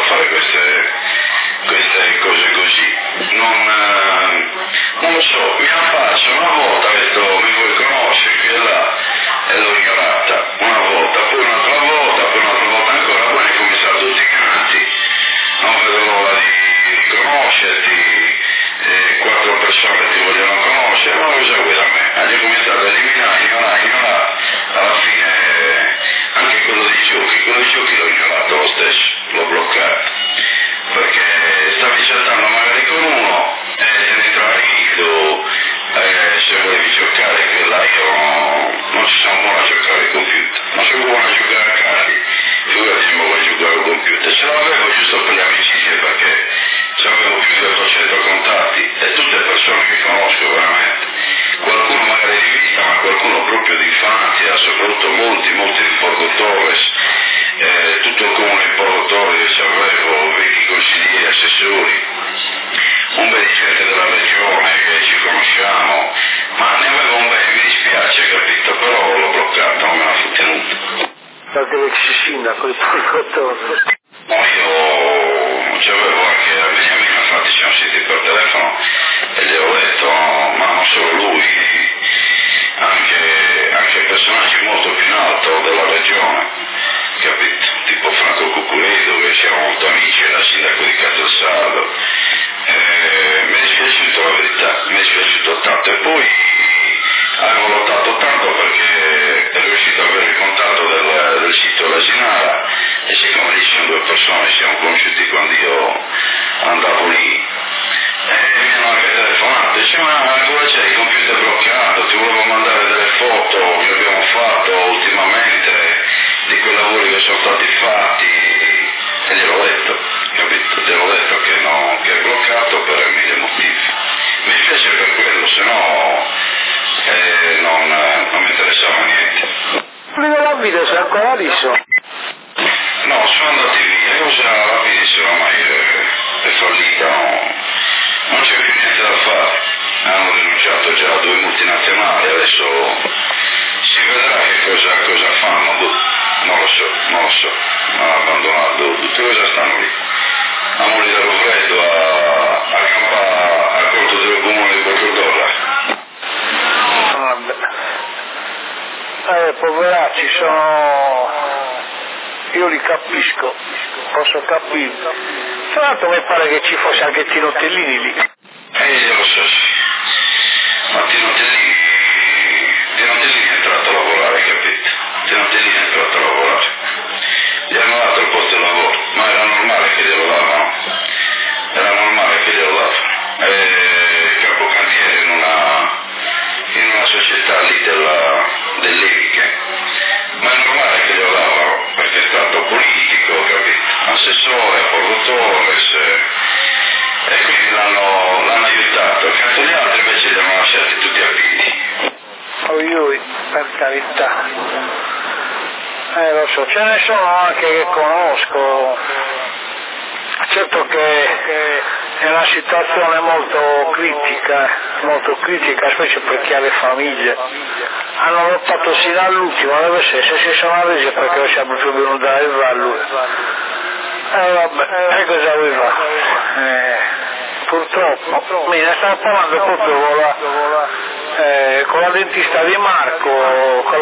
fare queste cose così. Non lo so, mi affaccio una volta, ho detto mi vuoi conoscere, qui e là, e l'ho ignorata, una volta, poi un'altra volta ancora, poi ne cominciato tutti quanti, non vedo l'ora di conoscerti, quattro persone ti vogliono conoscere, ma cosa vuoi da me? Hai cominciato a eliminare, ignorare, alla fine anche quello dei giochi l'ho ignorato lo stesso, l'ho bloccato, perché stavi chattando magari con uno e ne trarito, se volevi giocare che là io non ci sono buono a giocare al computer, non sono buono a giocare a carte, figurati se mi vuoi giocare al computer, ce l'avevo giusto per le amicizie perché ce l'avevo più di 800 contatti e tutte persone che conosco veramente, qualcuno magari di vita ma qualcuno proprio di infanzia, soprattutto molti di Porto Torres, tutto il comune di Porto Torres che avevo, vecchi consiglieri, assessori, un bel di gente della regione che ci conosciamo, ma ne avevo un bel, mi dispiace, capito, però l'ho bloccato, non me l'ha tenuto. Perché l'ex sindaco di Porto Torres? No, io c'avevo anche a Beniamino, infatti siamo sentiti per telefono e gli ho detto, ma non solo lui, anche personaggi molto più in alto della regione, capito? Tipo Franco Cucuredo, che siamo molto amici, era sindaco di Casalsaldo. Mi è dispiaciuto la verità, mi è dispiaciuto tanto e poi avevo lottato tanto perché ero riuscito ad avere il contatto del sito Lasinara e siccome lì sono due persone, siamo conosciuti quando io andavo lì e mi hanno anche telefonato, dice ma cosa c'è il computer bloccato, ti volevo mandare delle foto che abbiamo fatto ultimamente di quei lavori che sono stati fatti e gliel'ho detto, capito? Gliel'ho detto che è bloccato per mille motivi. Mi spiace per quello, se no non mi interessava niente. Prima la video sei ancora liso? No, sono andati via, cosa rapidissimo, ormai è fallita, non c'è più niente da fare. Hanno rinunciato già a 2 multinazionali, adesso si vedrà che cosa fanno, non lo so, hanno abbandonato, tutte cosa stanno lì. A Moli dello Freddo, a campare al corto del comune di $4. Vabbè. Poveracci io li capisco, posso capire. Tra l'altro mi pare che ci fosse anche Tino Tellini lì. Lo so, sì. Ma Tino Tellini è entrato a lavorare, capito? Tino Tellini è entrato a lavorare. Gli hanno dato il posto di lavoro, ma era normale che glielo davano. Capocantiere in una società lì dell'Eriche. Ma è normale che glielo davano, perché è stato politico, capito? Assessore a Porto Torres, e quindi l'hanno aiutato. Accanto agli altri invece li hanno lasciati tutti a piedi. Oi, per carità. Lo so, ce ne sono anche che conosco. Certo che è una situazione molto critica, specie per chi ha le famiglie. Hanno lottato sino all'ultimo, deve essere, se si sono resi perché non siamo più venuti a lui. Vabbè, cosa vuoi fare? Purtroppo, ne stavo parlando proprio con la dentista di Marco, con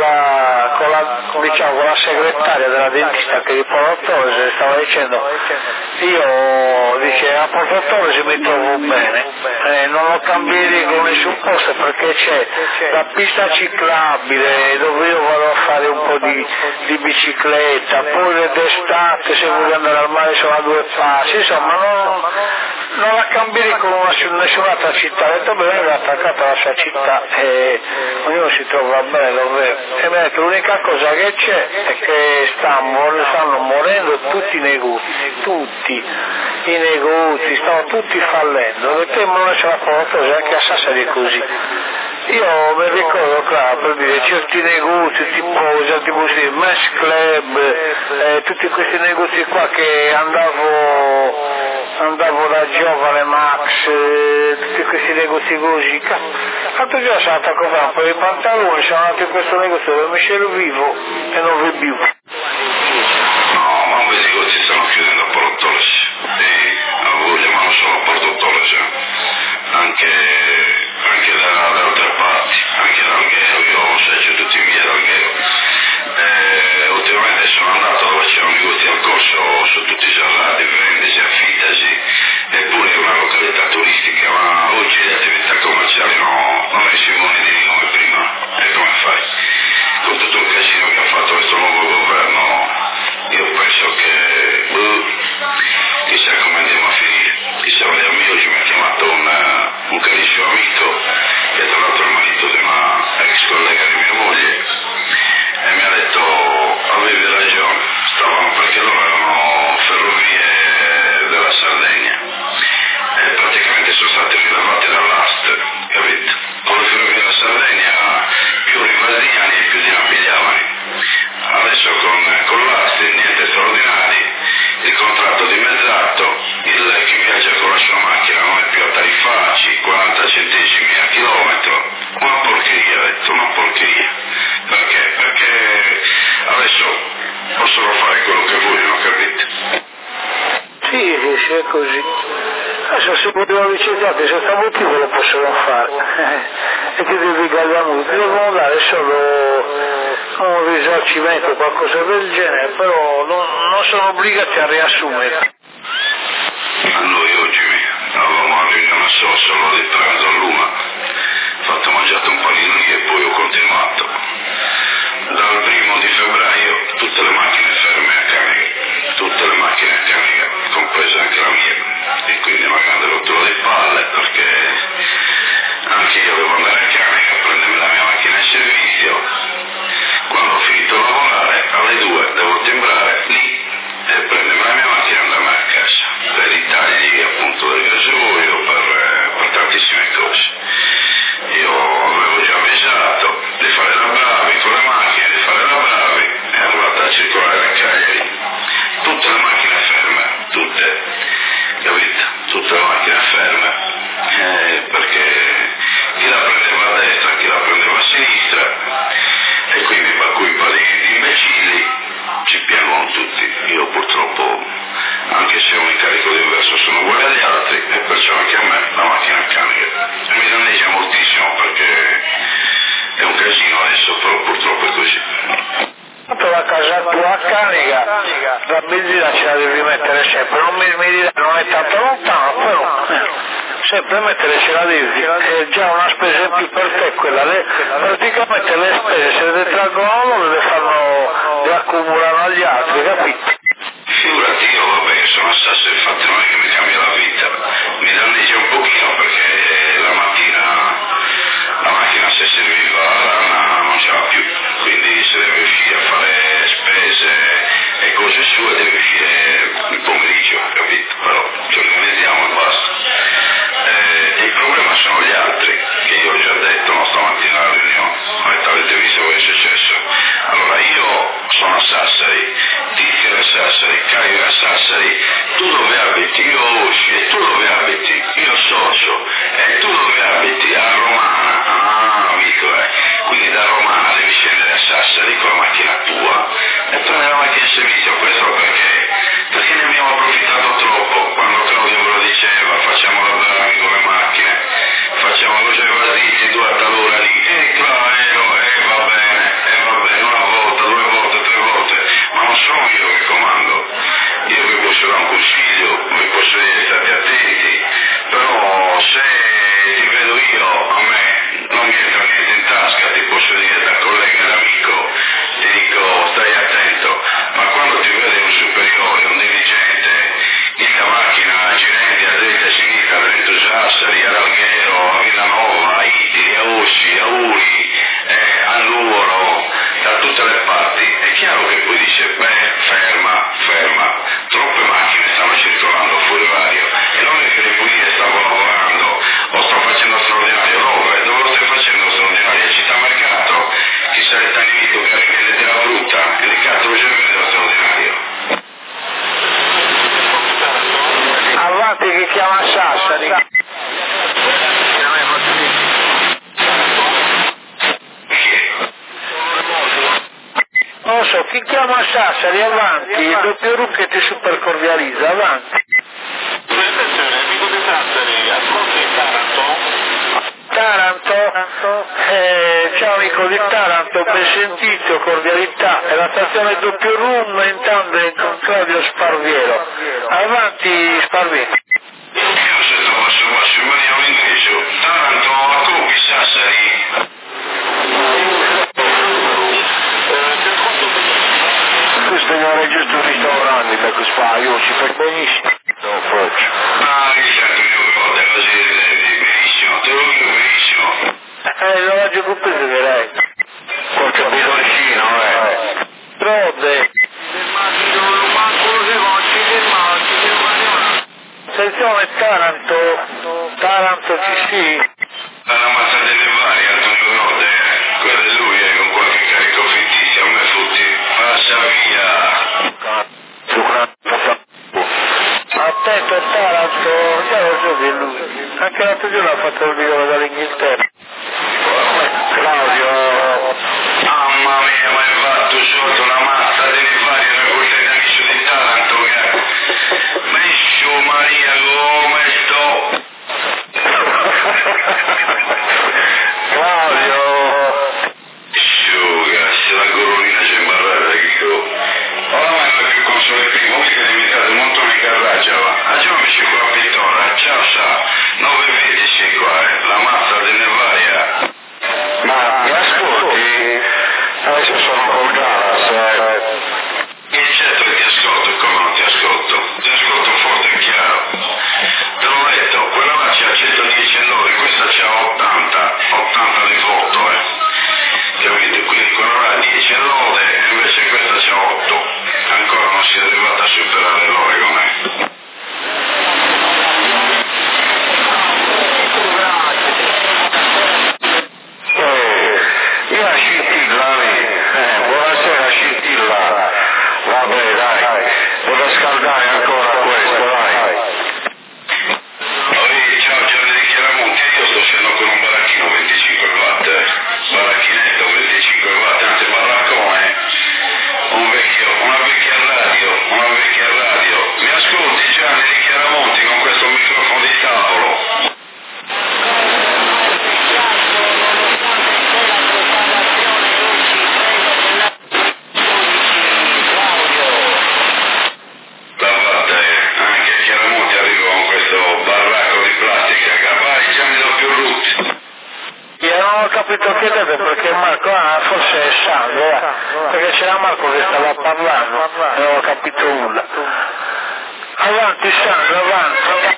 la segretaria della dentista che di Porto Torres stava dicendo, io dice a Porto Torres mi trovo bene, non lo cambierei con nessun posto perché c'è la pista ciclabile dove io vado a fare un po' di bicicletta, poi d'estate se voglio andare al mare sono a 2 passi, insomma non la cambierei con nessun'altra città, ho detto bene, è attaccata alla sua città e ognuno si trova bene dove e mi ha detto l'unica cosa che c'è è che stanno morendo tutti i negozi, stanno tutti fallendo, ho detto ma non ce la porto, anche a Sassari è così. Io mi ricordo per dire certi negozi tipo Mesh Club, tutti questi negozi qua che andavo da giovane Max, tutti questi negozi così. L'altro giorno sono andato a comprare un po' di pantaloni, sono andato in questo negozio dove mi servivo e non vi più. No, ma quei negozi stanno chiudendo a Porto Torres. anche da altre parti, anche da Alghero, io seggio tutti i miei da Alghero. Ultimamente sono andato dove c'erano negozi al corso, su tutti i giornali, vendesi, affittasi, eppure è una località turistica, ma oggi le attività commerciali non è simone di come prima, e come fai? Con tutto il casino che ha fatto questo nuovo governo, io penso che chissà come andiamo a finire. Chissà, oggi mi ha chiamato un carissimo amico, che è tra l'altro il marito di una ex collega di mia moglie, e mi ha detto avevi ragione, perché loro erano ferrovie della Sardegna e praticamente sono stati rilevati dall'AST, capito? Con le ferrovie della Sardegna più rivaldiani e più di napigliavani. Adesso con l'AST niente straordinari, il contratto dimezzato, chi viaggia con la sua macchina non è più a tarifarci, 40 centesimi a chilometro, una porcheria, detto, una porcheria. Perché? Perché adesso possono fare quello che vogliono, capite? Sì, è così. Adesso se vogliono licenziarti senza motivo lo possono fare. E ti devi gagliamo, ti devono dare solo un risarcimento o qualcosa del genere, però non sono obbligati a riassumere. A noi oggi avevamo una riunione solo di pranzo all'una, fatto mangiato un panino lì e poi ho continuato. Dal 1° di febbraio tutte le macchine ferme a carica, tutte le macchine a carica, compresa anche la mia, e quindi una grande rottura di palle perché anche io devo andare a carica a prendermi la mia macchina in servizio. Quando ho finito di lavorare alle 2 devo timbrare lì e prendermi la mia macchina e andarmi a casa per i tagli appunto del gasolio, per tantissime cose. Io avevo già avvisato di fare da bravi con le macchine, di fare da bravi, è arrivata a circolare a Cagliari tutte le macchine ferme, tutte, capito? Tutte le macchine ferme, perché chi la prendeva a destra, chi la prendeva a sinistra, e quindi per colpa di imbecilli ci piangono tutti. Io purtroppo, anche se ho un incarico diverso, sono uguale agli altri, e perciò anche a me la macchina carica. E mi danneggia moltissimo perché è un casino adesso, però purtroppo è così. La casa tua carica, la benzina ce la devi mettere sempre, non mi dire non è tanto lontano, però sempre mettere ce la devi, è già una spesa in più per te quella, praticamente le spese se le traggono loro le accumulano agli altri, capito? Figurati, io vabbè, sono a Sassari, infatti non è che mi cambia la vita, mi danneggia un pochino perché la macchina se serviva la rana non ce l'ha più, quindi se deve uscire a fare spese e cose sue deve uscire il pomeriggio, capito? Però ci organizziamo e basta. Il problema sono gli altri, che io ho già detto stamattina alla riunione, avete visto cosa è successo? Allora io sono a Sassari, Tizio a Sassari, Caio a Sassari, tu dove abiti? Io Osci, e tu dove abiti? Io Socio, e tu dove abiti? A Romana, amico, quindi da Romana devi scendere a Sassari con la macchina tua e prendere la macchina in servizio. Questo perché ne abbiamo approfittato troppo, quando Claudio me lo diceva, facciamo la bravi con le macchine, facciamo cose valditi, 2 a talora lì, va bene, una volta, 2 volte, 3 volte, ma non sono io che comando, io vi posso dare un consiglio, vi posso dire state attenti, però se ti vedo io, a me non mi entra niente in tasca, ti posso dire da collega e amico, ti dico stai attento, ma quando ti vede un superiore, un dirigente, la macchina girenti a destra e a sinistra, a Trento Sassari, ad Alghero, a Villanova, a Iti, a Ossi, a Uri, a Nuoro, da tutte le parti, è chiaro che poi dice, ferma, troppe macchine stanno circolando fuori orario, e non è che le pulizie stanno lavorando, o sto facendo straordinario, dove lo stai facendo straordinario? A Città Mercato, chissà il tanimito che rivende della frutta, e di cazzo lo cerca dello straordinario. Avanti che chiama Sassari. Non lo so, chi chiama Sassari, avanti, il doppio Rucchetti super cordializza, avanti. Attenzione, amico di Sassari, ascolta in Taranto, ciao amico di Taranto, ben sentito, cordialità, è la stazione doppio room, intanto con Claudio Sparviero. Avanti Sparviero. Io se trovo su Maria Venezio, Taranto a Copi Sassari. Questo non è giusto un ristorante, da così fa, io ci fai benissimo. Non faccio. Che certo mio code, così benissimo, te lo dico benissimo. Non la gioco preso che lei. Qualche bidoncino, Rode. Attenzione Taranto ci sì. Alla mazza delle varie, Antonio Rode, quello è lui, con qualche carico fittizio, a me tutti. Passa via. Attento Taranto, già lo so di lui. Anche l'altro giorno ha fatto il video dall'Inghilterra. Claudio. Mamma mia, ma hai fatto sotto una mazza delle varie raccolte di amici di Taranto, Mescio Maria, come sto? Claudio. Se la coronina c'è imbarrata, dico. Oramai non è più console primo, che è diventato un montone di carraccia, va. Aggiungi ci qua a pittora, ciao sa, 9 vedi sì qua, la mazza delle varie. Ma mi ascolti? Adesso sono col Galas. E certo che ti ascolto, come non ti ascolto? Ti ascolto forte e chiaro. Te l'ho detto, quella là c'ha 110 all'ora, questa c'ha 80 di voto, Capito? Quindi quella là 10 all'ora e invece questa c'ha 8. Ancora non si è arrivata a superare l'ore con me. Io a scintilla, buonasera scintilla. Vabbè dai, devo scaldare ancora questo, dai. Ciao Gianni di Chiaramonti, io sto scendendo con un baracchino 25 watt, baracchinetto 25 watt, anzi baraccone, una vecchia radio. Mi ascolti Gianni di Chiaramonti con questo microfono di tavolo? Anche Chiaramonti arriva con questo baracco di plastica, vai Gianni doppio root. Io non ho capito che deve perché Marco, forse è Sandro, perché c'era Marco che stava parlando, non ho capito nulla. Avanti Sandro, avanti.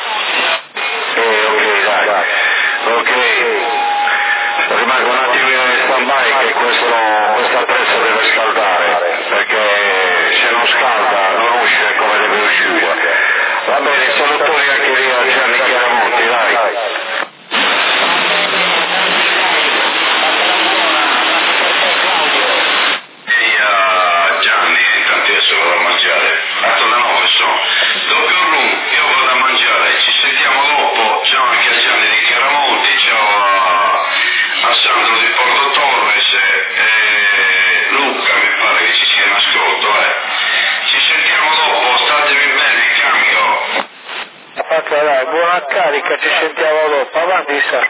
Ok, dai. Ok. Rimango un attimino in stand-by che questo attrezzo deve scaldare, perché se non scalda non uscire come deve uscire. Va bene, salutoni anche lì a Gianni Chiaramonti, dai. Gianni, intanto adesso vado a mangiare. Fatto da 9 sono. Doppio room, io vado a mangiare, ci sentiamo dopo. Ciao anche a Gianni di Chiaramonti, ciao a Sandro di Porto Torres e Luca, mi pare che ci sia in ascolto, Ci sentiamo dopo, statemi bene, cambio. Fatto dai, buona carica, ci sentiamo dopo, avanti Sandro.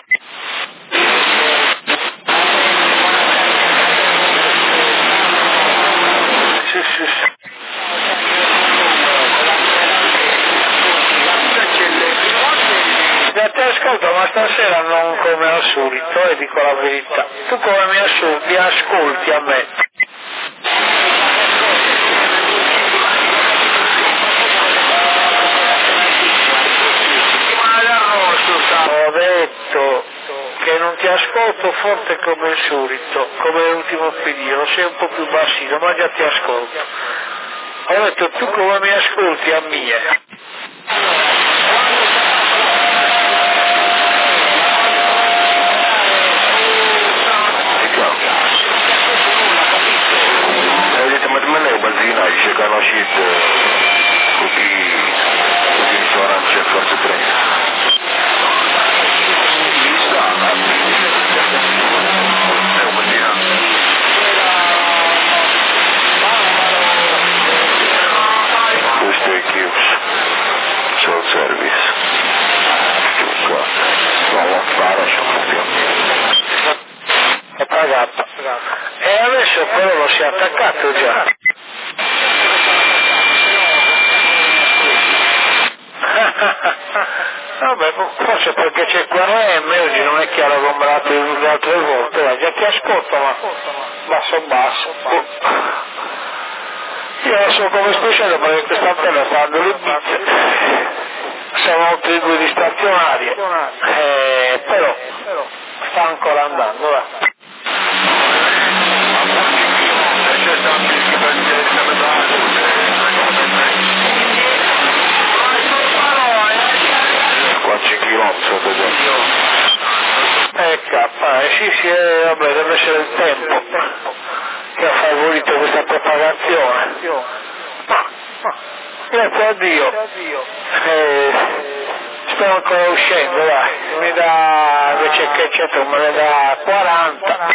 Sì. Ti ascolto, ma stasera non come al solito, dico la verità. Tu come mi ascolti a me? Ho detto che non ti ascolto forte come il solito, come l'ultimo periodo, sei un po' più bassino, ma già ti ascolto. Ho detto tu come mi ascolti a mia. Benzina dice che hanno scelto così sono c'è forse 3. Questo è chiuso, self service, qua, non lo fare, c'è un KK. E adesso però lo si è attaccato già. Vabbè, forse perché c'è QRM, oggi non è chiaro come le altre volte, già ti ascolto, ma basso. Io non so come succede perché questa antena sta dando le bizze, sono oltre 2 di stazionarie, però sta ancora andando, va. Sì, vabbè, deve essere il tempo che ha favorito questa propagazione. Grazie a Dio. Sto ancora uscendo, dai. Mi dà, invece che c'è tu, me ne dà 40.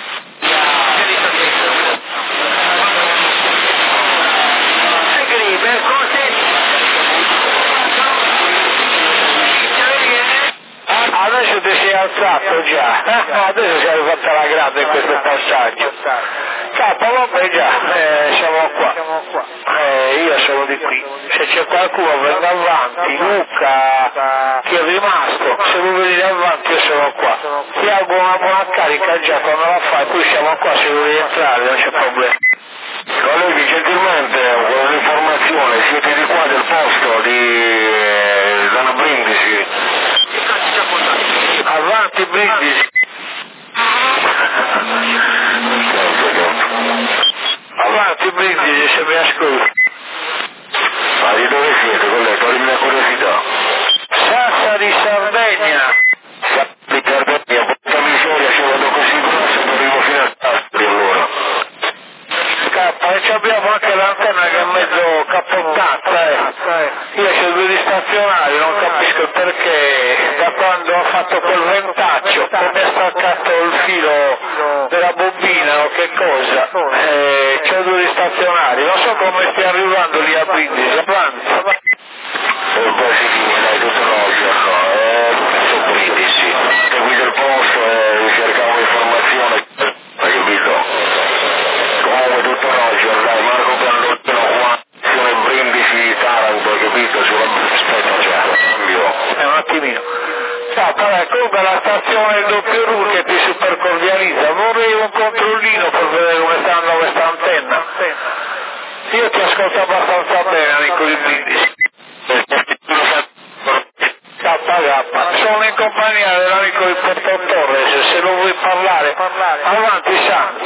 Adesso ti sei alzato già, adesso sei fatta la grande in questo passaggio. Vabbè già, siamo qua. Io sono di qui. Se c'è qualcuno venga avanti, Luca, chi è rimasto, se vuoi venire avanti io sono qua. Ti auguro una buona carica già quando la fai, poi siamo qua se vuoi rientrare, non c'è problema. Colleghi, gentilmente, con l'informazione, siete di qua del posto di zona Brindisi? Avanti Brindisi. Avanti Brindisi, se mi ascolti. Ma di dove siete, collega? Per mia curiosità. Sassari, Sardegna. Sassari, Sardegna, porca miseria, se vado così grosso, arrivo fino a Sassari allora. E abbiamo anche l'antenna che è mezzo cappottata, Io c'ho 2 di stazionari, non capisco perché da quando ho fatto quel ventaccio che mi ha staccato il filo della bobina o che cosa, c'ho 2 di stazionari, non so come stia arrivando lì a Brindisi, avanti. E poi si finì, dai, tutto rosso, su Brindisi, seguite il posto e cercavo informazioni, hai capito? Comunque tutto Roger, dai, Marco Candolino qua, azione Brindisi, Taranto, hai capito? Aspetta, cambio. Un attimino. Comunque la stazione doppio RU che ti super cordializza, vorrei un controllino per vedere come sta andando questa antenna. Io ti ascolto abbastanza bene, amico di Brindisi. Sono in compagnia dell'amico di Porto Torres, se lo vuoi parlare, avanti Sandro.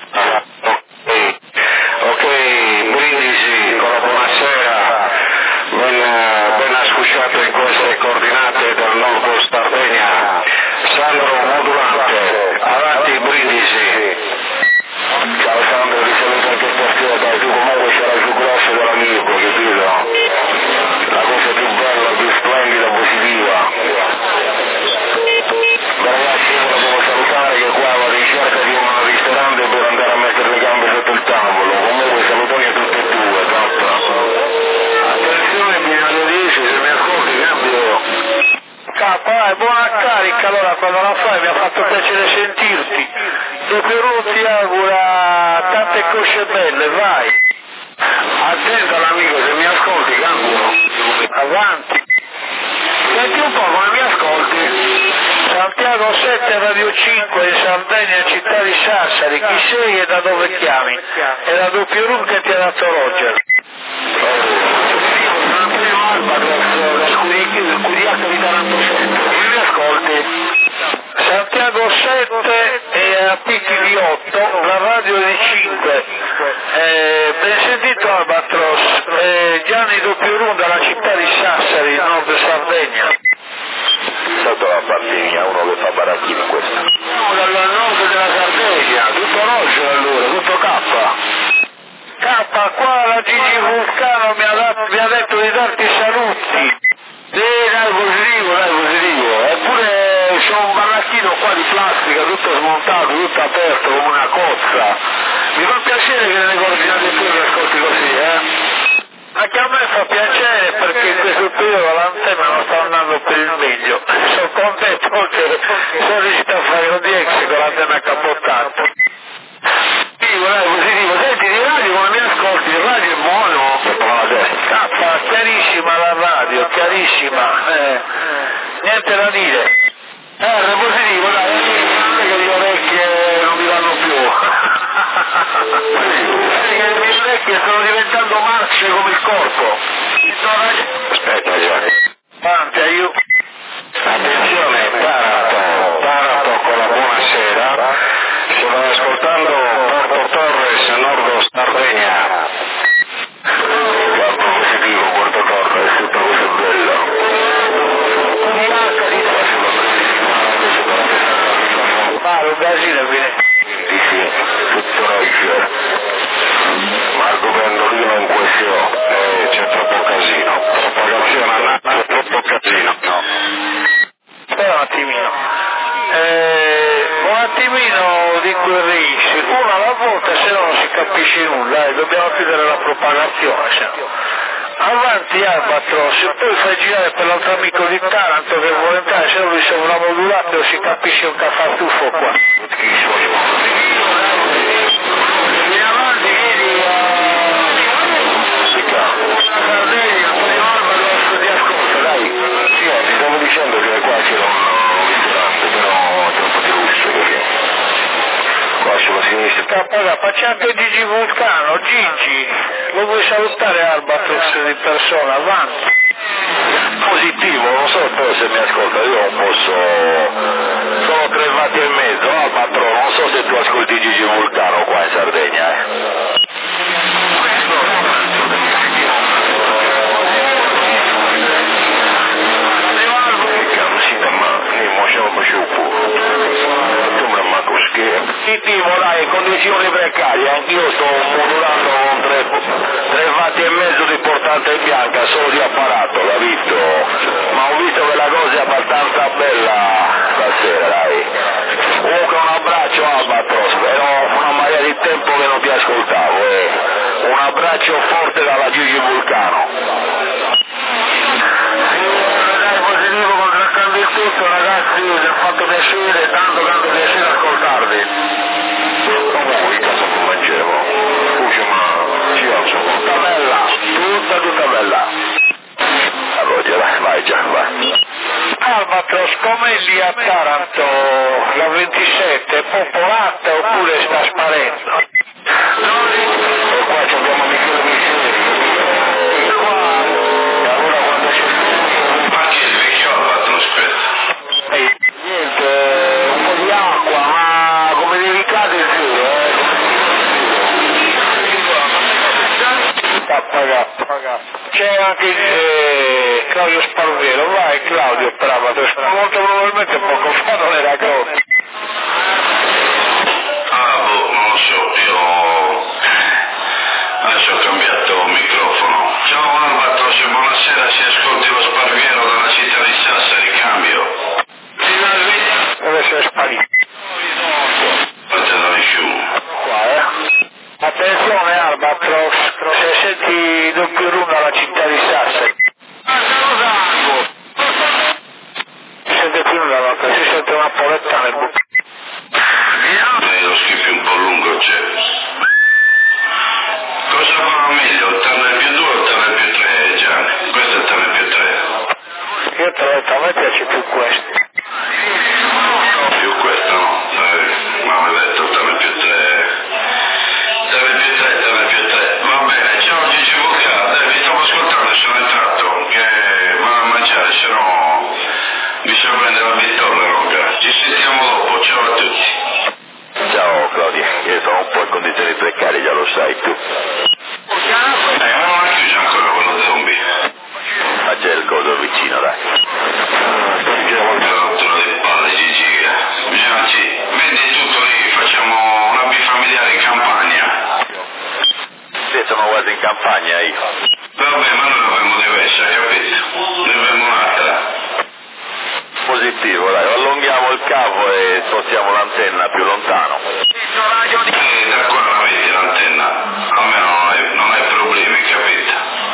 Ok, Brindisi, buonasera, ben ascoltato in queste coordinate del Nord Sardegna, Sandro Modulante, avanti Brindisi. Ciao Sandro, ti saluto anche stasera, dai, tu comunque sarai più grosso dell'amico, capito? La cosa più bella, più splendida, positiva. Ragazzi, io la devo salutare che qua vado in cerca di un ristorante per andare a mettere le gambe sotto il tavolo. Comunque salutoni a tutti e due, tappa. Attenzione, fino alle 10, se mi ascolti cambio. Buona carica, allora quando la fai mi ha fatto piacere sentirti. Doppio RU ti augura tante cosce belle, vai. Attento all'amico, se mi ascolti cambio. Avanti. Senti un po' come mi ascolti. Santiago 7 Radio 5 in Sardegna, città di Sassari, chi sei e da dove chiami? È la doppio RU che ti ha dato Roger. Curiaco di Taranto 7, come mi ascolti? Santiago 7 e a picchi di 8, la radio di 5. Ben sentito Albatros, Gianni doppio RU dalla città di Sassari, nord Sardegna. Sotto la Sardegna, uno che fa baracchino questo. No, dal nord della Sardegna, tutto rosso allora, tutto K, qua la Gigi Vulcano mi ha detto di darti saluti. Dai, positivo. Eppure c'ho un baracchino qua di plastica, tutto smontato, tutto aperto, come una cozza. Mi fa piacere che nelle coordinate tue mi ascolti così, Anche a me fa piacere perché in questo periodo l'antenna non sta andando per il meglio. Sono contento che sono riuscito a fare un DX con l'antenna cappottata. agisce come il corpo. Aspetta Gianni. Avanti, aiuto. Attenzione, Taranto con la buonasera. Si va ascoltando Porto Torres, Nord Sardegna. Campo positivo, Porto Torres, tutta cosa è bella. Vale, un casino viene. Sì, tutto Roger. Marco Pendolino in questione, c'è troppo casino. Propagazione annata, troppo casino. No. Aspetta un attimino di querrissi, uno alla volta, se no non si capisce nulla, dobbiamo chiudere la propagazione, se no. Avanti Albatros, e poi fai girare per l'altro amico di Taranto che vuole entrare, se no lui sembra modulato, si capisce un caffatuffo qua. Vieni avanti, vedi, Sardegna, di Albatros ti ascolta, dai. Sì, ti stavo dicendo che qua c'era un ristorante, però è troppo di lusso perché qua sulla sinistra. Facciamo anche Gigi Vulcano, Gigi, lo vuoi salutare Albatros di persona, avanti. Positivo, non so poi se mi ascolta, io non posso, sono 3 vatti e mezzo, Albatros, non so se tu ascolti Gigi Vulcano qua in Sardegna, Positivo, dai, condizioni precarie, anch'io sto modulando con 3 vatti e mezzo di portante in bianca, solo di apparato, capito? Ma ho visto che la cosa è abbastanza bella stasera, dai. Comunque un abbraccio Albatros, però una marea di tempo che non ti ascoltavo, un abbraccio forte dalla Gigi Vulcano. Dai, positivo, contrastando il tutto, ragazzi, mi ha fatto piacere, tanto piacere ascoltarvi. Comunque, cosa può mangiare? Scusa, ma ci alzo. Tutta bella. Allora, vai già, vai. Albatros, com'è lì a Taranto, la 27, è popolata oppure sta sparendo? E qua abbiamo Michele Micheli. E allora quando c'è... Ma chi è il vecchio Albatros, aspetta? Niente, un po' di acqua, ma come delicate il giro, C'è anche Claudio Sparvero, vai Claudio per Albatros, molto probabilmente poco fa non era Claudio. Non lo so, io adesso ho cambiato microfono. Ciao Albatros, buonasera, si ascolti lo Sparviero dalla città di Sassari, cambio. Deve essere sparito. Non te lo nessuno. Attenzione Albatros, se senti doppio lunga la città di Sassari. Si sente più nulla, si sente una poletta nel buco. Lo schifo un po' lungo c'è. Cosa va meglio, 8,2 o 8,3 Gianni? Questo è 8,3. Io te l'ho detto, a me piace più questo. Più questo no, ma mi ha detto 8,3. 8,3. Va bene, ciao Gigi Vulcano, vi stavo ascoltando e sono entrato, che vado a mangiare, se no mi sono prendere la vittoria, Ronca. Ci sentiamo dopo, ciao a tutti. Ciao Claudia, io sono un po' in condizioni precarie, già lo sai tu. Ma non ha chiuso ancora quello zombie. Ma c'è il coso vicino, dai. Rottura di palle, Gigi. Anzi, vendi tutto lì, facciamo una bifamiliare in campagna. Sì, sono quasi in campagna io. Vabbè, ma noi avremo diversa, capito? Ne avremo un'altra. Positivo, dai, allunghiamo il capo e spostiamo l'antenna più lontano. Da qua la metti l'antenna, almeno non hai problemi, capito?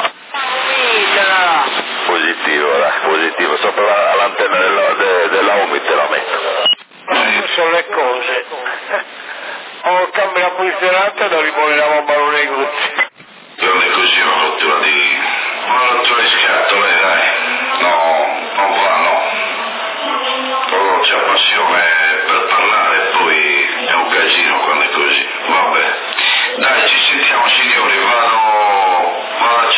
Positivo, dai, positivo, sopra l'antenna della Umid te la metto. Sono le cose. O cambia la posizionata e lo rimoniamo a balone ai gusti. Non è così una rottura di scatole, dai. No, non va, no. Però c'è passione per parlare e poi è un casino quando è così. Vabbè. Dai, ci sentiamo signori, vado a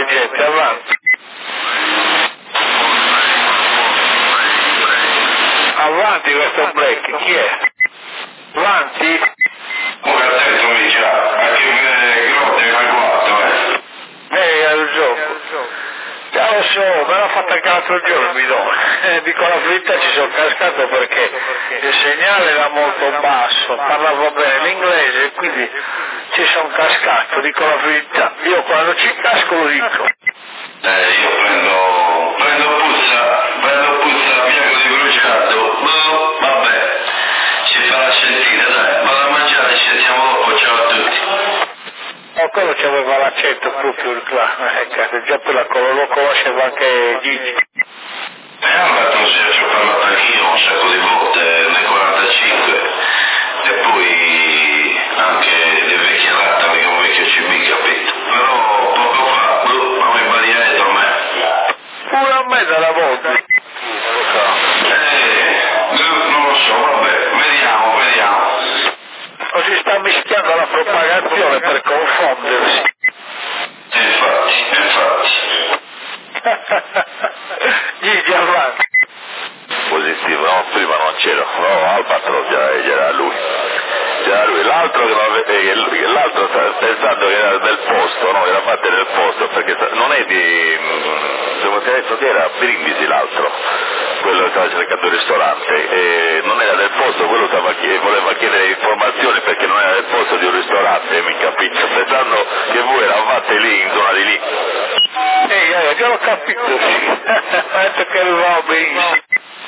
gente, avanti. Avanti questo break, chi è? Avanti? Come ha detto già, anche Grotte è agguato, È il gioco. Già lo so, me l'ha fatta anche l'altro giorno, mi do. Dico la verità, ci sono cascato perché il segnale era molto basso, parlavo bene l'inglese, quindi ci sono cascato, dico la verità. Io quando ci casco lo dico. Io prendo puzza, bianco di bruciato, vabbè, ci farà sentire, dai, vado a mangiare, ci sentiamo dopo, ciao a tutti. Quello c'aveva l'accento proprio il clan, già per la lo conoscevo anche Gigi. Alberto, ci ho parlato anch'io un sacco di volte, nel 45, e poi anche di vecchia latta, perché un vecchio CB, capito? Però poco fa, non mi va dietro a me. Pure a me dalla volta. Non lo so, vabbè, vediamo. O si sta mischiando la propagazione per confondersi. Infatti. Gigi avanti. Positivo, no, prima non c'era, no, Albatros era lui. L'altro sta pensando che era del posto, no, era fatto nel posto, perché non è di, come ti ha detto che era Brindisi l'altro, quello che stava cercando il ristorante, e non era del posto, quello voleva chiedere informazioni perché non era del posto di un ristorante, mi capito, pensando che voi eravate lì, in zona di lì. Io l'ho capito, sì. Ha detto che arrivava benissimo.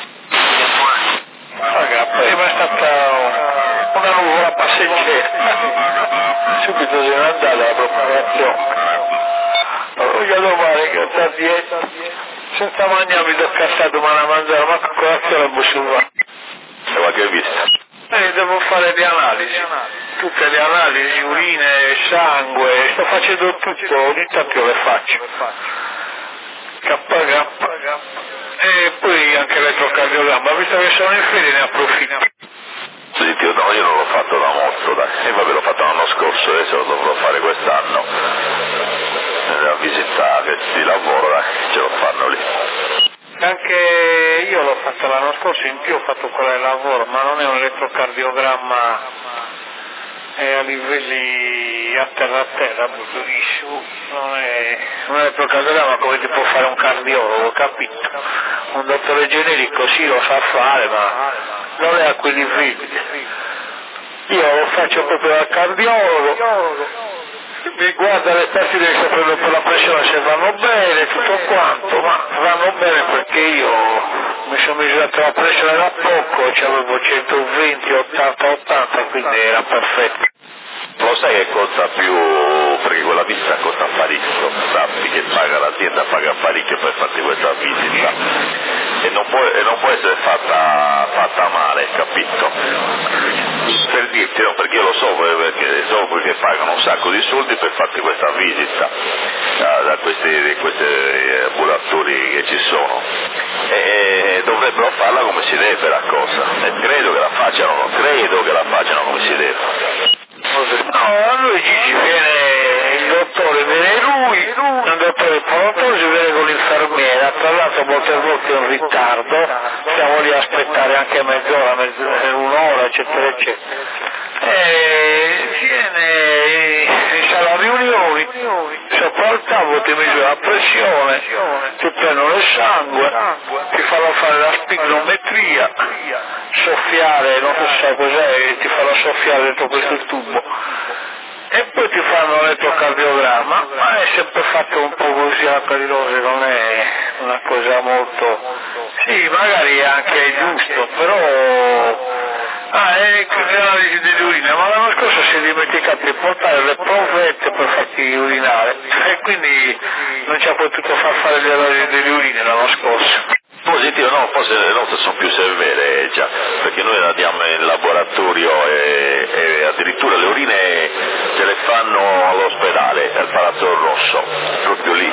Prima è stata una nuvola passeggera. Subito se n'è andata la propagazione. Allora domani che sta dietro, senza mangiare mi tocca stare domani a mangiare, ma con colazione non posso fare. Ma che hai visto? Devo fare le analisi, tutte le analisi, urine, sangue, sto facendo tutto, ogni tanto io le faccio. E poi anche l'elettrocardiogramma, visto che sono in ferie ne approfitto. Positivo, no, io non l'ho fatto da molto, dai, e vabbè l'ho fatto l'anno scorso, adesso lo dovrò fare quest'anno. La visita di lavoro, dai, ce lo fanno lì. Anche io l'ho fatto l'anno scorso, in più ho fatto quello del lavoro, ma non è un elettrocardiogramma, è a livelli a terra, proprio liscio, non è un elettrocardiogramma come ti può fare un cardiologo, capito? Un dottore generico sì lo sa fare, ma non è a quei livelli. Io lo faccio proprio dal cardiologo, mi guarda le tastine che prendo per la pressione se vanno bene, tutto quanto, ma vanno bene perché io mi sono misurato la pressione da poco, avevo 120, 80, quindi era perfetto. Lo sai che costa più, perché quella visita costa parecchio, sappi che l'azienda paga parecchio per farti questa visita e non può essere fatta male, capito? Per dirti, no, perché io lo so, perché so che pagano un sacco di soldi per farti questa visita da questi ambulatori che ci sono, e dovrebbero farla come si deve la cosa, e credo che la facciano come si deve. No, a lui Gigi viene il dottore, viene lui, un dottore pronto, si viene con l'infermiera, tra l'altro molte volte in ritardo, stiamo lì a aspettare anche mezz'ora, un'ora, eccetera, eccetera. E viene in sala riunioni, sopra il tavolo ti misura la pressione, ti prendono il sangue, ti fanno fare la spirometria, soffiare, non so cos'è, ti fanno soffiare dentro questo tubo e poi ti fanno l'elettrocardiogramma, ma è sempre fatto un po' così a carirose, non è una cosa molto, sì, magari anche è giusto, però è l'analisi delle urine, ma l'anno scorso si è dimenticato di portare le provette per farti urinare e quindi non ci ha potuto fare le analisi delle urine l'anno scorso. Positivo, no, forse le nostre sono più severe già, perché noi andiamo in laboratorio e addirittura le urine ce le fanno all'ospedale, al Palazzo Rosso, proprio lì,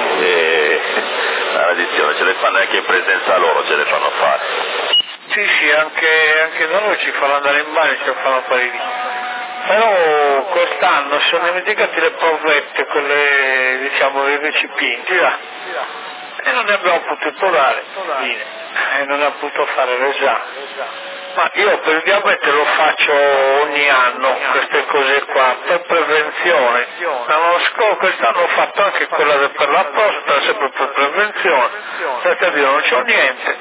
la radiazione, ce le fanno anche in presenza loro, ce le fanno fare. Sì, anche da noi ci fanno andare in bagno e ci fanno fare lì. però quest'anno sono dimenticati le provette, quelle, diciamo, i recipienti là, e non ne abbiamo potuto dare, e non abbiamo potuto fare l'esame. Ma io per il diabete lo faccio ogni anno, queste cose qua, per prevenzione. Quest'anno ho fatto anche quella per la prostata, sempre per prevenzione, perché io non c'ho niente.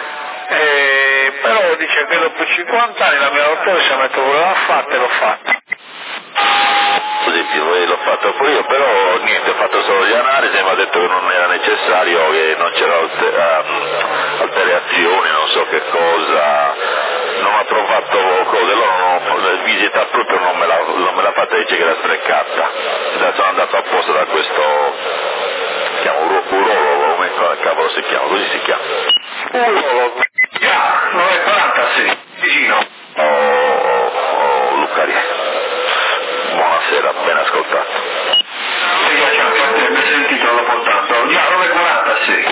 Però dice che dopo 50 anni la mia dottoressa mi voleva fatta e l'ho fatta. Positivo, l'ho fatto pure io, però niente, ho fatto solo le analisi e mi ha detto che non era necessario, che non c'erano alterazioni, non so che cosa, non ha trovato cose, loro non, visita proprio non me l'ha fatta, dice che era sprecata. Sono andato apposta da questo, si chiama urologo, come cavolo si chiama, così si chiama. Urologo. 9:46, vicino. Lucaria. Buonasera, ben ascoltato. Sì, mi hai sentito, l'ho portato. Già, 9:46.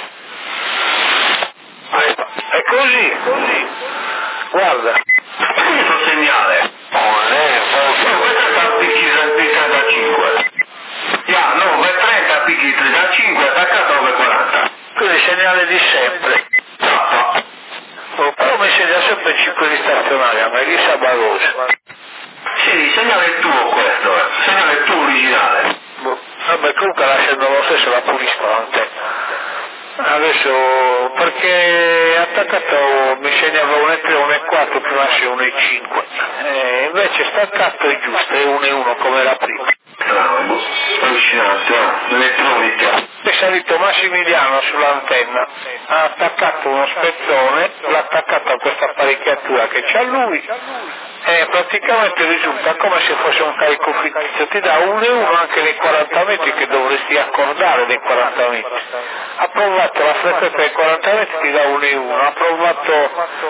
È così. Guarda. Questo segnale. Questo sta picchi 35. Già, 9:30 picchi 35, attaccato 9:40. Questo è il segnale di sempre. Però mi segna sempre 5 di stazionaria, ma è di Sabaloso. Sì, il segnale è tuo questo, il segnale è tuo originale. Vabbè, comunque lasciando lo stesso la pulisco l'antenna. Adesso, perché attaccato mi segnava 1,3, 1,4, prima c'è 1,5. Invece staccato è giusto, è 1,1 come era prima. Allucinante, elettronica. È salito Massimiliano sull'antenna, ha attaccato uno spezzone, l'ha attaccato a questa apparecchiatura che c'ha lui e praticamente risulta come se fosse un carico fittizio, ti dà 1,1 anche nei 40 metri che dovresti accordare nei 40 metri. Ha provato la frequenza dei 40 metri, ti dà 1,1, ha provato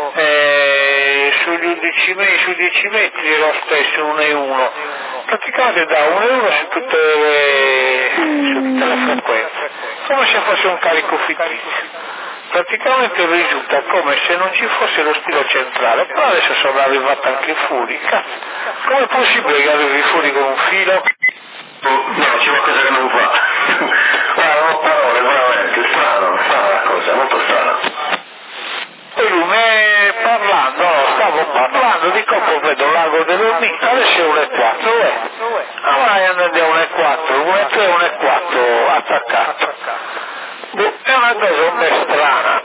sugli 11 metri, su 10 metri lo stesso 1,1, praticamente dà 1,1 su tutte le frequenze, come se fosse un carico fittizio. Praticamente risulta come se non ci fosse lo stilo centrale, però adesso sono arrivati anche i furi. Com'è possibile che arrivi fuori con un filo? No, c'è qualcosa che non va. Guarda, non ho parole, veramente, strano la cosa, molto strana. E lui mi stavo parlando di come vedo l'ago dell'Ormita, adesso è 1,4, allora andiamo 1,4, 1,3, 1,4 attaccato. È una cosa un po' strana,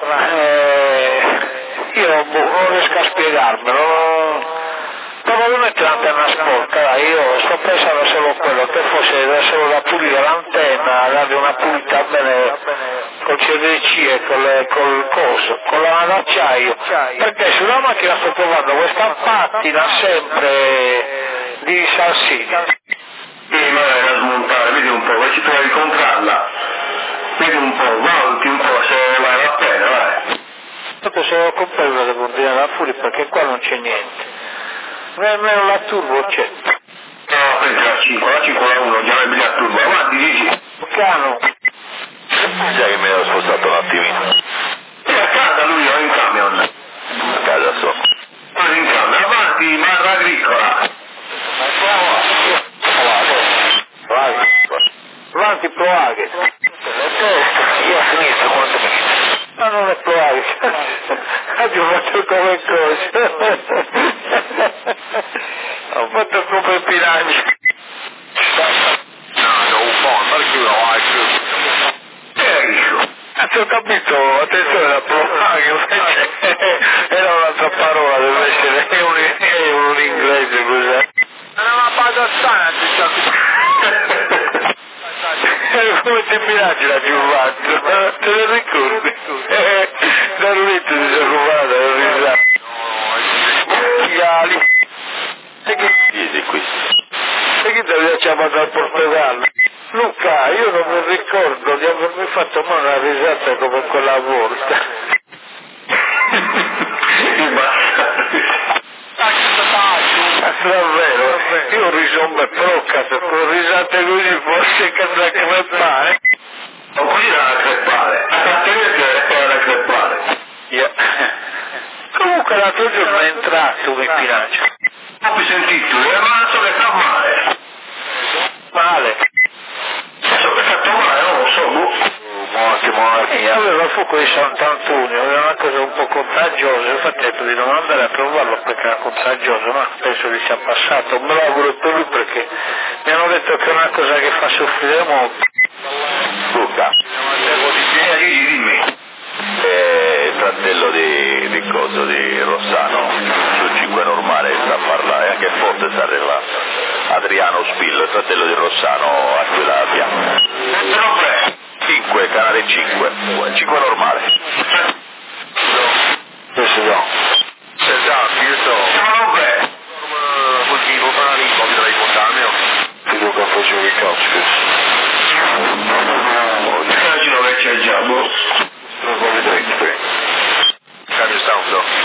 io non riesco a spiegarmelo, probabilmente l'antenna sporca, dai, io sto pensando solo quello, che fosse solo da pulire l'antenna, dargli una pulita bene col CDC e col coso, con la d'acciaio, perché sulla macchina sto trovando questa pattina sempre di salsini. Sì, ma è da smontare, vedi un po', ci trovi a incontrarla. Vedi un po', valuti un po' se vale la pena, vai. Dopo se lo comprare devo dire la furia perché qua non c'è niente. Nemmeno la turbo c'è. No, prendi la 5, la 1, già il biglietto turbo, avanti, dici. Piano. Già che mi ero spostato un attimino. E a casa lui o in camion? A casa so. In camion, avanti, madre agricola. Avanti Proaghe. Io ho finito, quanto finito? Ma non è Proaghe. Oggi ho fatto come cosa. Ho fatto come il bilancio. No, un po', perché lo Ho capito, attenzione la Proaghe, invece era un'altra parola, deve essere un inglese cos'è. Era una pagazzana, Come ti piace la Giovanni? Te lo ricordi? Da Lunetto si è rubato, l'ho risato. Gali. E che dici qui? ti aveva chiamato al Portogallo? Luca, io non mi ricordo di avermi fatto mai una risata come quella volta. Davvero, io ho riso un bel proccato, con risate così forse che da crepare. O così da crepare, da crepare. Comunque l'altro giorno è entrato mi piace. Ma sentito, è rimasto che sta male. Male? So che sta male, non lo so, Io avevo il fuoco di Sant'Antonio, era una cosa un po' contagiosa, infatti ho detto di non andare a provarlo perché era contagioso, ma penso che sia passato, me lo auguro per lui perché mi hanno detto che è una cosa che fa soffrire molto. Luca, dimmi. il fratello di Rossano, su 5 normale sta a parlare, anche forte sta là. Adriano Spillo, il fratello di Rossano, a quella bianca. 5, canale 5 normale. Questo no. Esatto, io so. Siamo bene. Motivo per la ricorda dai condanni. Ti dico che facevo i cazzo. Immagino che c'è già, boh. Non lo vedrete. Cambio sound.